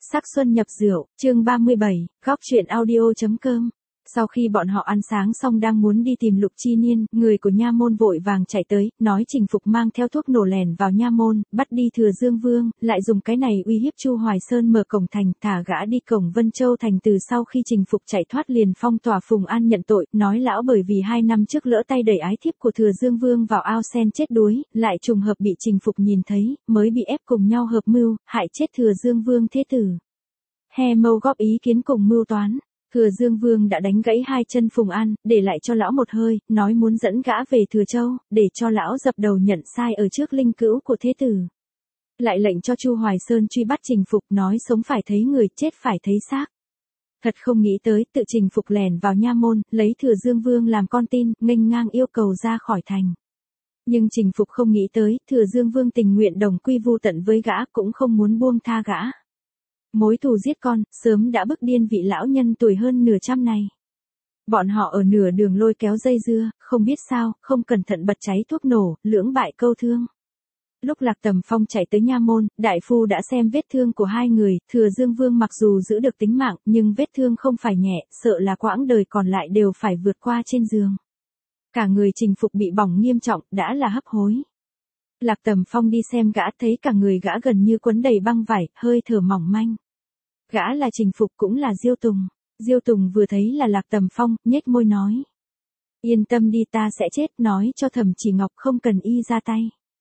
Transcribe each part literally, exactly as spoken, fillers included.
Sắc xuân nhập rượu, chương ba mươi bảy, góc truyện audio chấm com. Sau khi bọn họ ăn sáng xong đang muốn đi tìm Lục Chi Niên, người của nha môn vội vàng chạy tới, nói Trình Phục mang theo thuốc nổ lèn vào nha môn, bắt đi Thừa Dương Vương, lại dùng cái này uy hiếp Chu Hoài Sơn mở cổng thành, thả gã đi cổng Vân Châu thành. Từ sau khi Trình Phục chạy thoát liền phong tỏa Phùng An nhận tội, nói lão bởi vì hai năm trước lỡ tay đẩy ái thiếp của Thừa Dương Vương vào ao sen chết đuối, lại trùng hợp bị Trình Phục nhìn thấy, mới bị ép cùng nhau hợp mưu, hại chết Thừa Dương Vương thế tử. He Mâu góp ý kiến cùng mưu toán. Thừa Dương Vương đã đánh gãy hai chân Phùng An, để lại cho lão một hơi, nói muốn dẫn gã về Thừa Châu, để cho lão dập đầu nhận sai ở trước linh cữu của thế tử. Lại lệnh cho Chu Hoài Sơn truy bắt Trình Phục, nói sống phải thấy người, chết phải thấy xác. Thật không nghĩ tới, tự Trình Phục lèn vào nha môn, lấy Thừa Dương Vương làm con tin, nghênh ngang yêu cầu ra khỏi thành. Nhưng Trình Phục không nghĩ tới, Thừa Dương Vương tình nguyện đồng quy vu tận với gã, cũng không muốn buông tha gã. Mối thù giết con, sớm đã bức điên vị lão nhân tuổi hơn nửa trăm này. Bọn họ ở nửa đường lôi kéo dây dưa, không biết sao, không cẩn thận bật cháy thuốc nổ, lưỡng bại câu thương. Lúc Lạc Tầm Phong chạy tới nha môn, đại phu đã xem vết thương của hai người, Thừa Dương Vương mặc dù giữ được tính mạng, nhưng vết thương không phải nhẹ, sợ là quãng đời còn lại đều phải vượt qua trên giường. Cả người Trình Phục bị bỏng nghiêm trọng, đã là hấp hối. Lạc Tầm Phong đi xem gã, thấy cả người gã gần như quấn đầy băng vải, hơi thở mỏng manh. Gã là Trình Phục cũng là Diêu Tùng. Diêu Tùng vừa thấy là Lạc Tầm Phong, nhếch môi nói. Yên tâm đi, ta sẽ chết, nói cho Thẩm Chỉ Ngọc không cần y ra tay.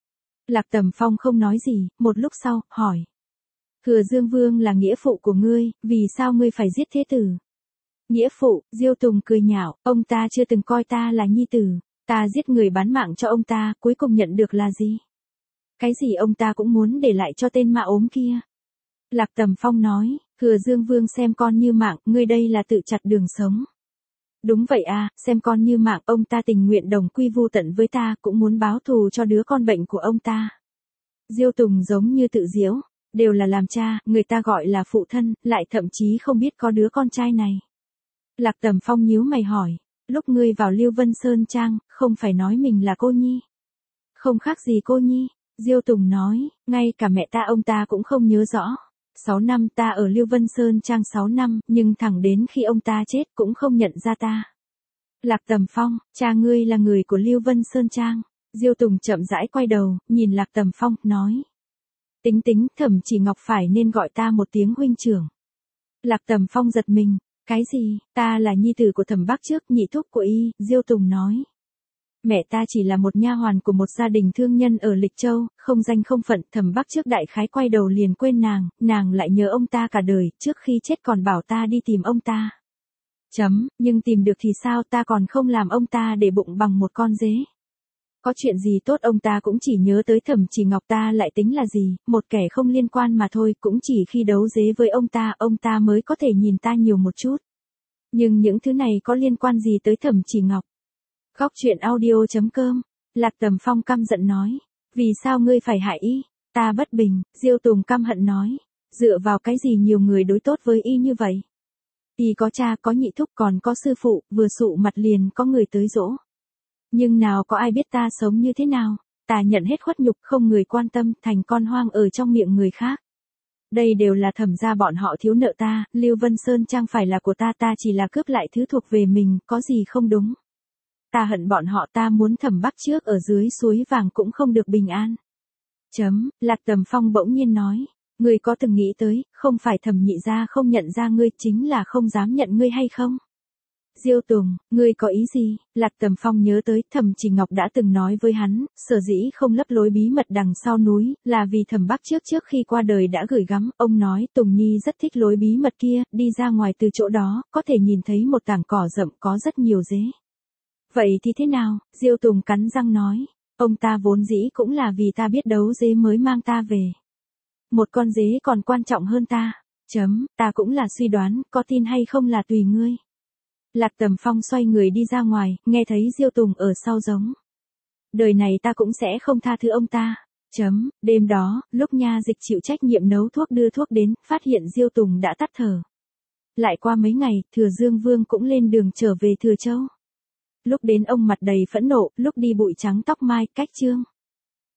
Lạc Tầm Phong không nói gì, một lúc sau, hỏi. Thừa Dương Vương là nghĩa phụ của ngươi, vì sao ngươi phải giết thế tử? Nghĩa phụ, Diêu Tùng cười nhạo, ông ta chưa từng coi ta là nhi tử, ta giết người bán mạng cho ông ta, cuối cùng nhận được là gì? Cái gì ông ta cũng muốn để lại cho tên ma ốm kia. Lạc Tầm Phong nói, Thừa Dương Vương xem con như mạng, ngươi đây là tự chặt đường sống. Đúng vậy à, xem con như mạng, ông ta tình nguyện đồng quy vu tận với ta, cũng muốn báo thù cho đứa con bệnh của ông ta. Diêu Tùng giống như tự giễu, đều là làm cha, người ta gọi là phụ thân, lại thậm chí không biết có đứa con trai này. Lạc Tầm Phong nhíu mày hỏi, lúc ngươi vào Lưu Vân Sơn Trang, không phải nói mình là cô nhi? Không khác gì cô nhi, Diêu Tùng nói, ngay cả mẹ ta ông ta cũng không nhớ rõ. Sáu năm ta ở Lưu Vân Sơn Trang sáu năm, nhưng thẳng đến khi ông ta chết cũng không nhận ra ta. Lạc Tầm Phong, cha ngươi là người của Lưu Vân Sơn Trang. Diêu Tùng chậm rãi quay đầu, nhìn Lạc Tầm Phong, nói. Tính tính, Thẩm Chỉ Ngọc phải nên gọi ta một tiếng huynh trưởng. Lạc Tầm Phong giật mình, cái gì, ta là nhi tử của Thẩm Bắc Trước, nhị thúc của y, Diêu Tùng nói. Mẹ ta chỉ là một nha hoàn của một gia đình thương nhân ở Lịch Châu, không danh không phận. Thẩm Bắc Trước đại khái quay đầu liền quên nàng, nàng lại nhớ ông ta cả đời, trước khi chết còn bảo ta đi tìm ông ta. Chấm, nhưng tìm được thì sao, ta còn không làm ông ta để bụng bằng một con dế. Có chuyện gì tốt ông ta cũng chỉ nhớ tới Thẩm Chỉ Ngọc, ta lại tính là gì, một kẻ không liên quan mà thôi, cũng chỉ khi đấu dế với ông ta, ông ta mới có thể nhìn ta nhiều một chút. Nhưng những thứ này có liên quan gì tới Thẩm Chỉ Ngọc? Góc truyện audio chấm com. Lạc Tầm Phong căm giận nói. Vì sao ngươi phải hại y? Ta bất bình. Diêu Tùng căm hận nói. Dựa vào cái gì nhiều người đối tốt với y như vậy? Y có cha, có nhị thúc, còn có sư phụ, vừa sụ mặt liền có người tới dỗ. Nhưng nào có ai biết ta sống như thế nào? Ta nhận hết khuất nhục, không người quan tâm, thành con hoang ở trong miệng người khác. Đây đều là Thẩm gia bọn họ thiếu nợ ta, Lưu Vân Sơn Trang phải là của ta, ta chỉ là cướp lại thứ thuộc về mình, có gì không đúng? Ta hận bọn họ, ta muốn Thẩm Bắc Trước ở dưới suối vàng cũng không được bình an. Chấm, Lạc Tầm Phong bỗng nhiên nói, ngươi có từng nghĩ tới, không phải Thẩm nhị gia không nhận ra ngươi, chính là không dám nhận ngươi hay không? Diêu Tùng, ngươi có ý gì? Lạc Tầm Phong nhớ tới, Thẩm Chỉ Ngọc đã từng nói với hắn, sở dĩ không lấp lối bí mật đằng sau núi, là vì Thẩm Bắc Trước trước khi qua đời đã gửi gắm, ông nói Tùng Nhi rất thích lối bí mật kia, đi ra ngoài từ chỗ đó, có thể nhìn thấy một tảng cỏ rậm có rất nhiều dế. Vậy thì thế nào? Diêu Tùng cắn răng nói, ông ta vốn dĩ cũng là vì ta biết đấu dế mới mang ta về. Một con dế còn quan trọng hơn ta. Chấm, ta cũng là suy đoán, có tin hay không là tùy ngươi. Lạc Tầm Phong xoay người đi ra ngoài, nghe thấy Diêu Tùng ở sau giống. Đời này ta cũng sẽ không tha thứ ông ta. Chấm, đêm đó, lúc nha dịch chịu trách nhiệm nấu thuốc đưa thuốc đến, phát hiện Diêu Tùng đã tắt thở. Lại qua mấy ngày, Thừa Dương Vương cũng lên đường trở về Thừa Châu. Lúc đến ông mặt đầy phẫn nộ, lúc đi bụi trắng tóc mai, cách trương.